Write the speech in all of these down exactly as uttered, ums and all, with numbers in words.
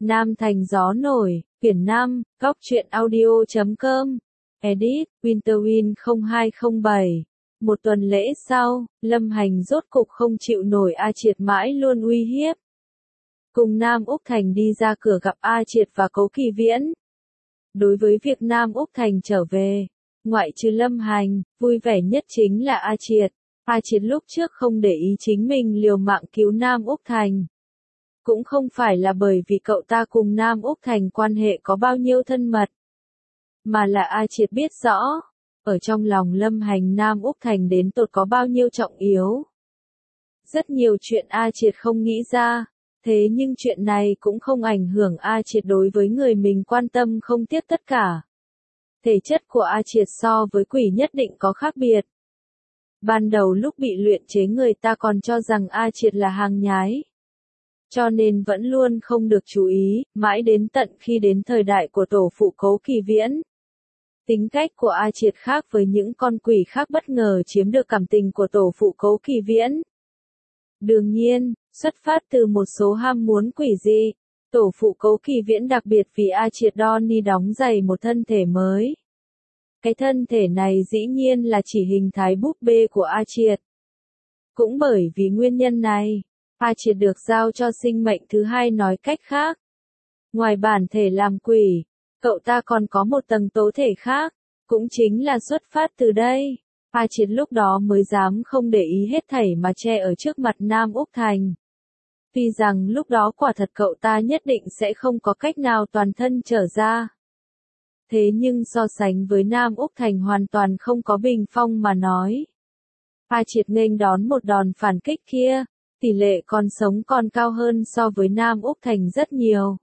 Nam Thành gió nổi, quyển năm, góc truyện audio chấm com. Edit, Winterwind không hai không bảy. Một tuần lễ sau, Lâm Hành rốt cục không chịu nổi A Triệt mãi luôn uy hiếp. Cùng Nam Úc Thành đi ra cửa gặp A Triệt và Cố Kỳ Viễn. Đối với việc Nam Úc Thành trở về, ngoại trừ Lâm Hành, vui vẻ nhất chính là A Triệt. A Triệt lúc trước không để ý chính mình liều mạng cứu Nam Úc Thành. Cũng không phải là bởi vì cậu ta cùng Nam Úc Thành quan hệ có bao nhiêu thân mật, mà là A Triệt biết rõ, ở trong lòng Lâm Hành Nam Úc Thành đến tột có bao nhiêu trọng yếu. Rất nhiều chuyện A Triệt không nghĩ ra, thế nhưng chuyện này cũng không ảnh hưởng A Triệt đối với người mình quan tâm không tiếc tất cả. Thể chất của A Triệt so với quỷ nhất định có khác biệt. Ban đầu lúc bị luyện chế người ta còn cho rằng A Triệt là hàng nhái, cho nên vẫn luôn không được chú ý, mãi đến tận khi đến thời đại của tổ phụ Cố Kỳ Viễn. Tính cách của A Triệt khác với những con quỷ khác, bất ngờ chiếm được cảm tình của tổ phụ Cố Kỳ Viễn. Đương nhiên, xuất phát từ một số ham muốn quỷ dị, tổ phụ Cố Kỳ Viễn đặc biệt vì A Triệt Donnie đóng giày một thân thể mới. Cái thân thể này dĩ nhiên là chỉ hình thái búp bê của A Triệt. Cũng bởi vì nguyên nhân này, A Triệt được giao cho sinh mệnh thứ hai, nói cách khác. Ngoài bản thể làm quỷ, cậu ta còn có một tầng tố thể khác, cũng chính là xuất phát từ đây. A Triệt lúc đó mới dám không để ý hết thảy mà che ở trước mặt Nam Úc Thành. Tuy rằng lúc đó quả thật cậu ta nhất định sẽ không có cách nào toàn thân trở ra. Thế nhưng so sánh với Nam Úc Thành hoàn toàn không có bình phong mà nói. A Triệt nghênh đón một đòn phản kích kia, tỷ lệ còn sống còn cao hơn so với Nam Úc Thành rất nhiều.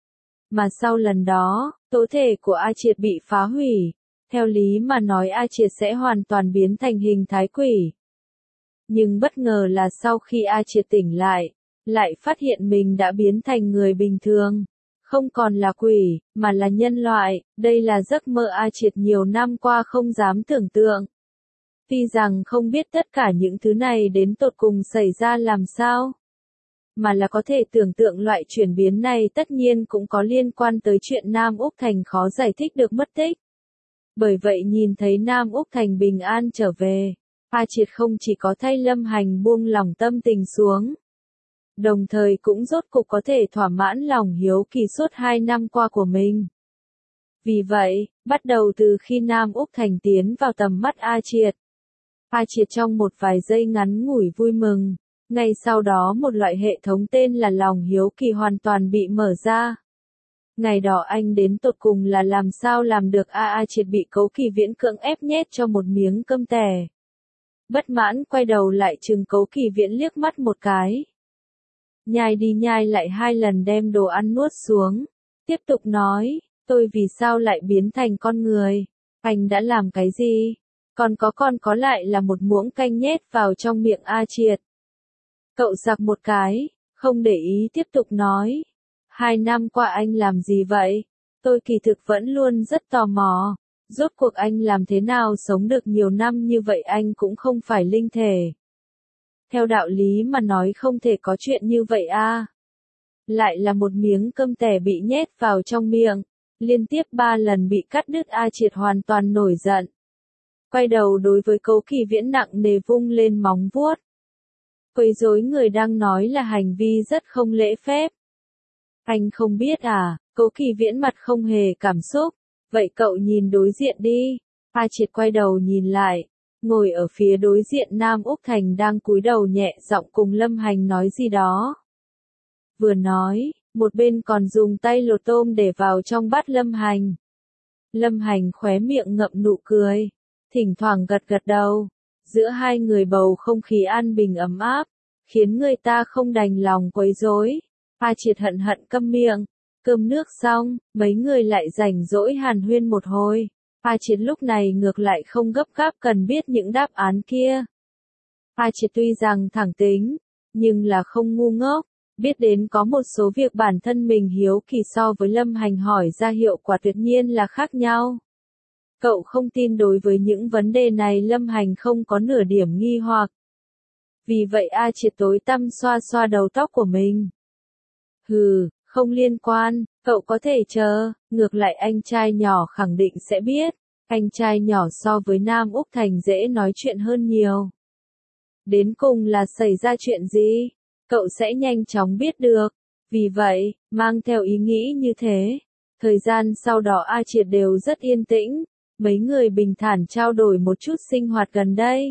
Mà sau lần đó, tố thể của A Triệt bị phá hủy. Theo lý mà nói A Triệt sẽ hoàn toàn biến thành hình thái quỷ. Nhưng bất ngờ là sau khi A Triệt tỉnh lại, lại phát hiện mình đã biến thành người bình thường. Không còn là quỷ, mà là nhân loại. Đây là giấc mơ A Triệt nhiều năm qua không dám tưởng tượng. Tuy rằng không biết tất cả những thứ này đến tột cùng xảy ra làm sao, mà là có thể tưởng tượng loại chuyển biến này tất nhiên cũng có liên quan tới chuyện Nam Úc Thành khó giải thích được mất tích. Bởi vậy nhìn thấy Nam Úc Thành bình an trở về, A Triệt không chỉ có thay Lâm Hành buông lòng tâm tình xuống, đồng thời cũng rốt cục có thể thỏa mãn lòng hiếu kỳ suốt hai năm qua của mình. Vì vậy, bắt đầu từ khi Nam Úc Thành tiến vào tầm mắt A Triệt, A Triệt trong một vài giây ngắn ngủi vui mừng. Ngay sau đó một loại hệ thống tên là lòng hiếu kỳ hoàn toàn bị mở ra. Ngày đó anh đến tột cùng là làm sao làm được A A Triệt bị Cố Kỳ Viễn cưỡng ép nhét cho một miếng cơm tẻ. Bất mãn quay đầu lại trừng Cố Kỳ Viễn liếc mắt một cái. Nhai đi nhai lại hai lần đem đồ ăn nuốt xuống. Tiếp tục nói, tôi vì sao lại biến thành con người? Anh đã làm cái gì? Còn có còn có lại là một muỗng canh nhét vào trong miệng A Triệt. Cậu giặc một cái, không để ý tiếp tục nói. Hai năm qua anh làm gì vậy? Tôi kỳ thực vẫn luôn rất tò mò. Rốt cuộc anh làm thế nào sống được nhiều năm như vậy, anh cũng không phải linh thể. Theo đạo lý mà nói không thể có chuyện như vậy a. Lại là một miếng cơm tẻ bị nhét vào trong miệng. Liên tiếp ba lần bị cắt đứt. A Triệt hoàn toàn nổi giận. Quay đầu đối với Cố Kỳ Viễn nặng nề vung lên móng vuốt. Quấy rối người đang nói là hành vi rất không lễ phép. Anh không biết à? Cố Kỳ Viễn mặt không hề cảm xúc. Vậy cậu nhìn đối diện đi. A Triệt quay đầu nhìn lại. Ngồi ở phía đối diện Nam Úc Thành đang cúi đầu nhẹ giọng cùng Lâm Hành nói gì đó. Vừa nói, một bên còn dùng tay lột tôm để vào trong bát Lâm Hành. Lâm Hành khóe miệng ngậm nụ cười, thỉnh thoảng gật gật đầu. Giữa hai người bầu không khí an bình ấm áp, khiến người ta không đành lòng quấy rối. A Triệt hận hận câm miệng. Cơm nước xong, mấy người lại rảnh rỗi hàn huyên một hồi. A Triệt lúc này ngược lại không gấp gáp cần biết những đáp án kia. A Triệt tuy rằng thẳng tính, nhưng là không ngu ngốc, biết đến có một số việc bản thân mình hiếu kỳ so với Lâm Hành hỏi ra hiệu quả tuyệt nhiên là khác nhau. Cậu không tin đối với những vấn đề này Lâm Hành không có nửa điểm nghi hoặc. Vì vậy A Triệt tối tăm xoa xoa đầu tóc của mình. Hừ, Không liên quan, cậu có thể chờ, ngược lại anh trai nhỏ khẳng định sẽ biết. Anh trai nhỏ so với Nam Úc Thành dễ nói chuyện hơn nhiều. Đến cùng là xảy ra chuyện gì? Cậu sẽ nhanh chóng biết được. Vì vậy, mang theo ý nghĩ như thế, thời gian sau đó A Triệt đều rất yên tĩnh, mấy người bình thản trao đổi một chút sinh hoạt gần đây.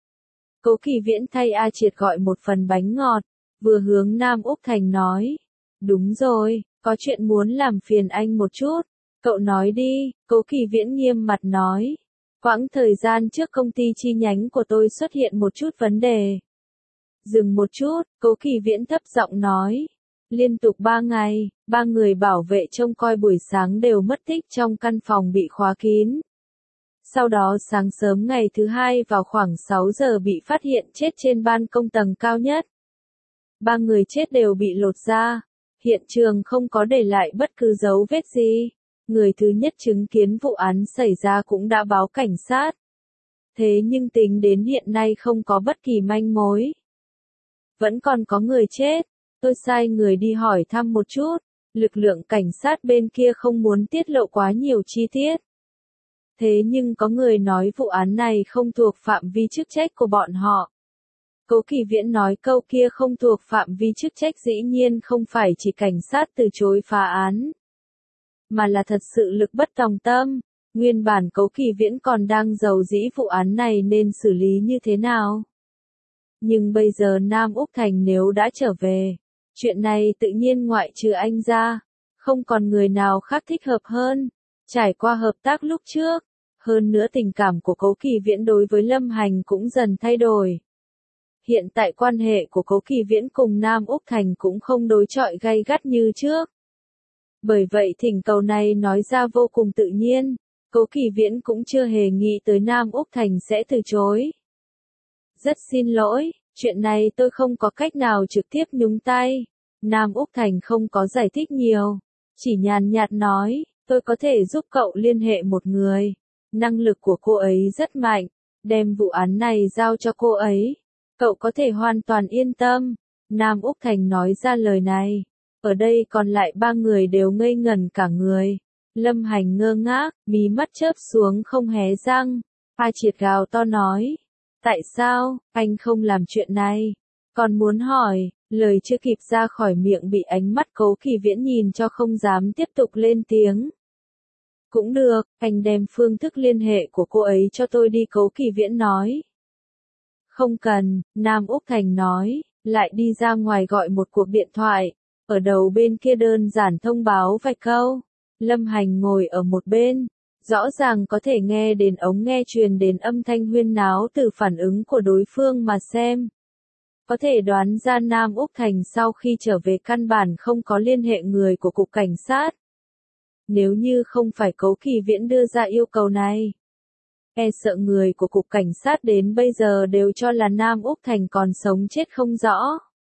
Cố Kỳ Viễn thay A Triệt gọi một phần bánh ngọt, vừa hướng Nam Úc Thành nói. Đúng rồi, có chuyện muốn làm phiền anh một chút. Cậu nói đi, Cố Kỳ Viễn nghiêm mặt nói. Quãng thời gian trước công ty chi nhánh của tôi xuất hiện một chút vấn đề. Dừng một chút, Cố Kỳ Viễn thấp giọng nói. Liên tục ba ngày, ba người bảo vệ trông coi buổi sáng đều mất tích trong căn phòng bị khóa kín. Sau đó sáng sớm ngày thứ hai vào khoảng sáu giờ bị phát hiện chết trên ban công tầng cao nhất. Ba người chết đều bị lột da. Hiện trường không có để lại bất cứ dấu vết gì. Người thứ nhất chứng kiến vụ án xảy ra cũng đã báo cảnh sát. Thế nhưng tính đến hiện nay không có bất kỳ manh mối. Vẫn còn có người chết. Tôi sai người đi hỏi thăm một chút. Lực lượng cảnh sát bên kia không muốn tiết lộ quá nhiều chi tiết. Thế nhưng có người nói vụ án này không thuộc phạm vi chức trách của bọn họ. Cố Kỳ Viễn nói câu kia không thuộc phạm vi chức trách dĩ nhiên không phải chỉ cảnh sát từ chối phá án, mà là thật sự lực bất tòng tâm. Nguyên bản Cố Kỳ Viễn còn đang rầu rĩ vụ án này nên xử lý như thế nào. Nhưng bây giờ Nam Úc Thành nếu đã trở về, chuyện này tự nhiên ngoại trừ anh ra, không còn người nào khác thích hợp hơn. Trải qua hợp tác lúc trước, hơn nữa tình cảm của Cố Kỳ Viễn đối với Lâm Hành cũng dần thay đổi. Hiện tại quan hệ của Cố Kỳ Viễn cùng Nam Úc Thành cũng không đối chọi gay gắt như trước. Bởi vậy thỉnh cầu này nói ra vô cùng tự nhiên, Cố Kỳ Viễn cũng chưa hề nghĩ tới Nam Úc Thành sẽ từ chối. Rất xin lỗi, chuyện này tôi không có cách nào trực tiếp nhúng tay. Nam Úc Thành không có giải thích nhiều, chỉ nhàn nhạt nói, tôi có thể giúp cậu liên hệ một người. Năng lực của cô ấy rất mạnh, đem vụ án này giao cho cô ấy. Cậu có thể hoàn toàn yên tâm. Nam Úc Thành nói ra lời này. Ở đây còn lại ba người đều ngây ngẩn cả người. Lâm Hành ngơ ngác, mí mắt chớp xuống không hé răng. A Triệt gào to nói. Tại sao, anh không làm chuyện này? Còn muốn hỏi, lời chưa kịp ra khỏi miệng bị ánh mắt Cố Kỳ Viễn nhìn cho không dám tiếp tục lên tiếng. Cũng được, anh đem phương thức liên hệ của cô ấy cho tôi đi, Cố Kỳ Viễn nói. Không cần, Nam Úc Thành nói, lại đi ra ngoài gọi một cuộc điện thoại. Ở đầu bên kia đơn giản thông báo vài câu. Lâm Hành ngồi ở một bên, rõ ràng có thể nghe đến ống nghe truyền đến âm thanh huyên náo từ phản ứng của đối phương mà xem. Có thể đoán ra Nam Úc Thành sau khi trở về căn bản không có liên hệ người của cục cảnh sát. Nếu như không phải Cố Kỳ Viễn đưa ra yêu cầu này, e sợ người của cục cảnh sát đến bây giờ đều cho là Nam Úc Thành còn sống chết không rõ.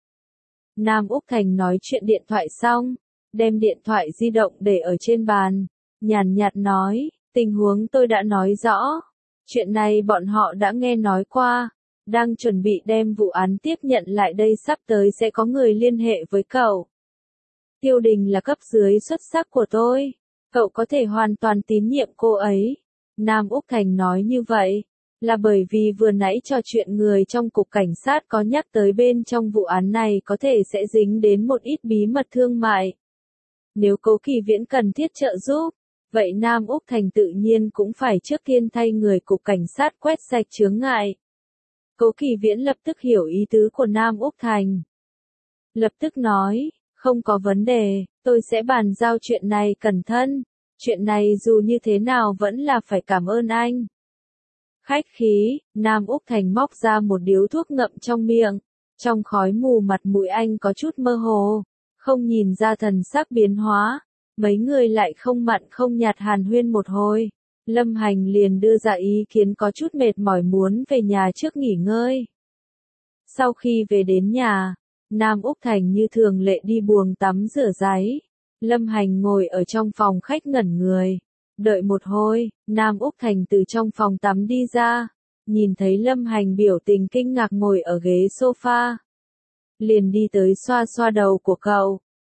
Nam Úc Thành nói chuyện điện thoại xong, đem điện thoại di động để ở trên bàn, nhàn nhạt nói, tình huống tôi đã nói rõ. Chuyện này bọn họ đã nghe nói qua, đang chuẩn bị đem vụ án tiếp nhận lại đây, sắp tới sẽ có người liên hệ với cậu. Tiêu Đình là cấp dưới xuất sắc của tôi, cậu có thể hoàn toàn tín nhiệm cô ấy. Nam Úc Thành nói như vậy, là bởi vì vừa nãy trò chuyện người trong cục cảnh sát có nhắc tới bên trong vụ án này có thể sẽ dính đến một ít bí mật thương mại. Nếu Cố Kỳ Viễn cần thiết trợ giúp, vậy Nam Úc Thành tự nhiên cũng phải trước tiên thay người cục cảnh sát quét sạch chướng ngại. Cố Kỳ Viễn lập tức hiểu ý tứ của Nam Úc Thành. Lập tức nói, không có vấn đề, tôi sẽ bàn giao chuyện này cẩn thận. Chuyện này dù như thế nào vẫn là phải cảm ơn anh. Khách khí, Nam Úc Thành móc ra một điếu thuốc ngậm trong miệng. Trong khói mù mặt mũi anh có chút mơ hồ, không nhìn ra thần sắc biến hóa. Mấy người lại không mặn không nhạt hàn huyên một hồi. Lâm Hành liền đưa ra ý kiến có chút mệt mỏi muốn về nhà trước nghỉ ngơi. Sau khi về đến nhà, Nam Úc Thành như thường lệ đi buồng tắm rửa ráy. Lâm Hành ngồi ở trong phòng khách ngẩn người. Đợi một hồi, Nam Úc Thành từ trong phòng tắm đi ra. Nhìn thấy Lâm Hành biểu tình kinh ngạc ngồi ở ghế sofa. Liền đi tới xoa xoa đầu của cậu.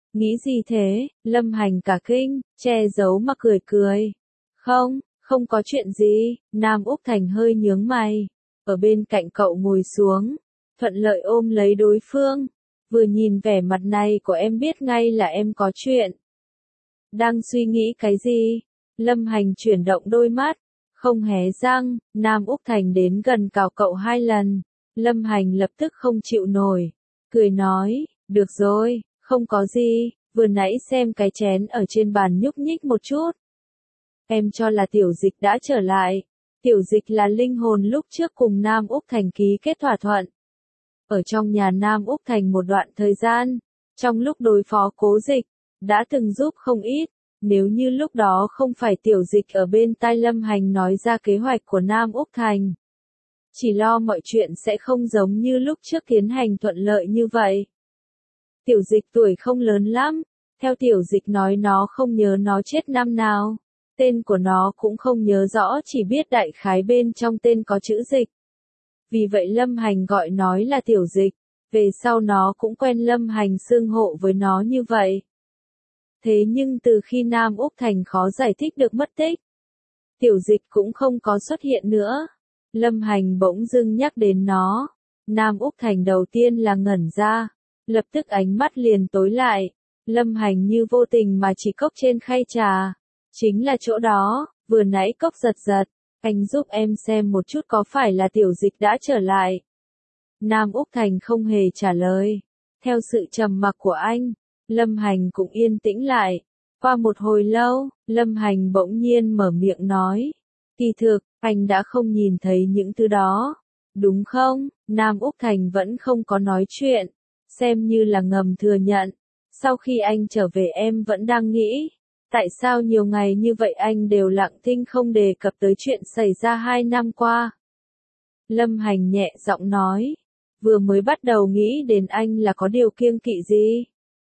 Nghĩ gì thế? Lâm Hành cả kinh, che giấu mà cười cười. Không, không có chuyện gì, Nam Úc Thành hơi nhướng mày. Ở bên cạnh cậu ngồi xuống, thuận lợi ôm lấy đối phương. Vừa nhìn vẻ mặt này của em biết ngay là em có chuyện. Đang suy nghĩ cái gì? Lâm Hành chuyển động đôi mắt, không hé răng. Nam Úc Thành đến gần cào cậu hai lần. Lâm Hành lập tức không chịu nổi, cười nói, được rồi, không có gì, vừa nãy xem cái chén ở trên bàn nhúc nhích một chút. Em cho là Tiểu Dịch đã trở lại. Tiểu Dịch là linh hồn lúc trước cùng Nam Úc Thành ký kết thỏa thuận. Ở trong nhà Nam Úc Thành một đoạn thời gian, trong lúc đối phó Cố Dịch, đã từng giúp không ít. Nếu như lúc đó không phải Tiểu Dịch ở bên tai Lâm Hành nói ra kế hoạch của Nam Úc Thành, chỉ lo mọi chuyện sẽ không giống như lúc trước tiến hành thuận lợi như vậy. Tiểu Dịch tuổi không lớn lắm, theo Tiểu Dịch nói nó không nhớ nó chết năm nào, tên của nó cũng không nhớ rõ, chỉ biết đại khái bên trong tên có chữ Dịch. Vì vậy Lâm Hành gọi nói là Tiểu Dịch, về sau nó cũng quen Lâm Hành xưng hộ với nó như vậy. Thế nhưng từ khi Nam Úc Thành khó giải thích được mất tích, Tiểu Dịch cũng không có xuất hiện nữa. Lâm Hành bỗng dưng nhắc đến nó. Nam Úc Thành đầu tiên là ngẩn ra, lập tức ánh mắt liền tối lại. Lâm Hành như vô tình mà chỉ cốc trên khay trà. Chính là chỗ đó, vừa nãy cốc giật giật. Anh giúp em xem một chút có phải là Tiểu Dịch đã trở lại. Nam Úc Thành không hề trả lời. Theo sự trầm mặc của anh, Lâm Hành cũng yên tĩnh lại. Qua một hồi lâu, Lâm Hành bỗng nhiên mở miệng nói. Kỳ thực, anh đã không nhìn thấy những thứ đó. Đúng không? Nam Úc Thành vẫn không có nói chuyện. Xem như là ngầm thừa nhận. Sau khi anh trở về em vẫn đang nghĩ. Tại sao nhiều ngày như vậy anh đều lặng thinh không đề cập tới chuyện xảy ra hai năm qua? Lâm Hành nhẹ giọng nói. Vừa mới bắt đầu nghĩ đến anh là có điều kiêng kỵ gì.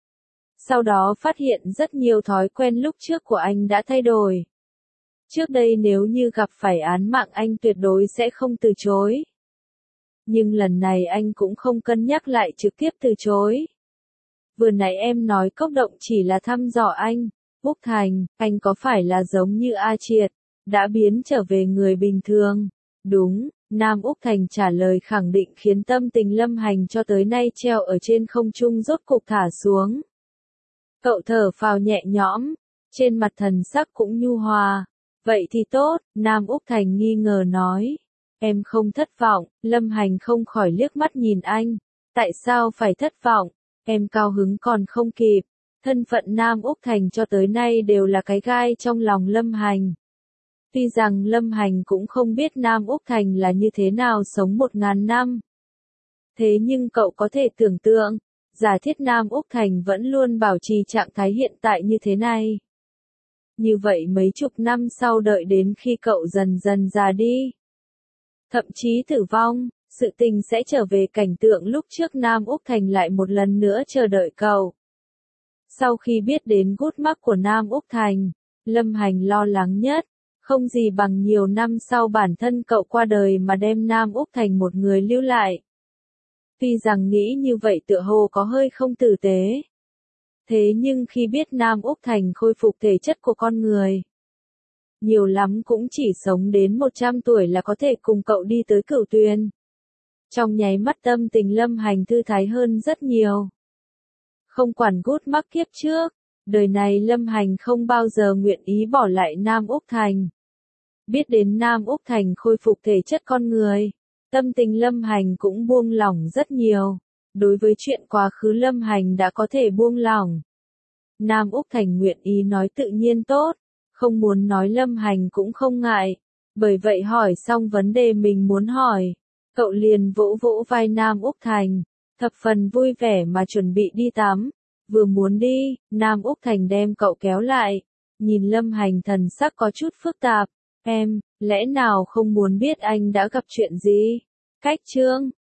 Sau đó phát hiện rất nhiều thói quen lúc trước của anh đã thay đổi. Trước đây nếu như gặp phải án mạng anh tuyệt đối sẽ không từ chối. Nhưng lần này anh cũng không cân nhắc lại trực tiếp từ chối. Vừa nãy em nói cốc động chỉ là thăm dò anh. Úc Thành, anh có phải là giống như A Triệt, đã biến trở về người bình thường? Đúng, Nam Úc Thành trả lời khẳng định khiến tâm tình Lâm Hành cho tới nay treo ở trên không trung rốt cục thả xuống. Cậu thở phào nhẹ nhõm, trên mặt thần sắc cũng nhu hòa. Vậy thì tốt, Nam Úc Thành nghi ngờ nói. Em không thất vọng, Lâm Hành không khỏi liếc mắt nhìn anh. Tại sao phải thất vọng? Em cao hứng còn không kịp. Thân phận Nam Úc Thành cho tới nay đều là cái gai trong lòng Lâm Hành. Tuy rằng Lâm Hành cũng không biết Nam Úc Thành là như thế nào sống một ngàn năm. Thế nhưng cậu có thể tưởng tượng, giả thiết Nam Úc Thành vẫn luôn bảo trì trạng thái hiện tại như thế này. Như vậy mấy chục năm sau đợi đến khi cậu dần dần già đi, thậm chí tử vong, sự tình sẽ trở về cảnh tượng lúc trước Nam Úc Thành lại một lần nữa chờ đợi cậu. Sau khi biết đến gút mắc của Nam Úc Thành, Lâm Hành lo lắng nhất, không gì bằng nhiều năm sau bản thân cậu qua đời mà đem Nam Úc Thành một người lưu lại. Tuy rằng nghĩ như vậy tựa hồ có hơi không tử tế. Thế nhưng khi biết Nam Úc Thành khôi phục thể chất của con người, nhiều lắm cũng chỉ sống đến một trăm tuổi là có thể cùng cậu đi tới Cửu Tuyền. Trong nháy mắt tâm tình Lâm Hành thư thái hơn rất nhiều. Không quản gút mắc kiếp trước, đời này Lâm Hành không bao giờ nguyện ý bỏ lại Nam Úc Thành. Biết đến Nam Úc Thành khôi phục thể chất con người, tâm tình Lâm Hành cũng buông lỏng rất nhiều. Đối với chuyện quá khứ Lâm Hành đã có thể buông lỏng. Nam Úc Thành nguyện ý nói tự nhiên tốt, không muốn nói Lâm Hành cũng không ngại. Bởi vậy hỏi xong vấn đề mình muốn hỏi, cậu liền vỗ vỗ vai Nam Úc Thành, thập phần vui vẻ mà chuẩn bị đi tắm. Vừa muốn đi, Nam Úc Thành đem cậu kéo lại, nhìn Lâm Hành thần sắc có chút phức tạp. Em, lẽ nào không muốn biết anh đã gặp chuyện gì? Cách chương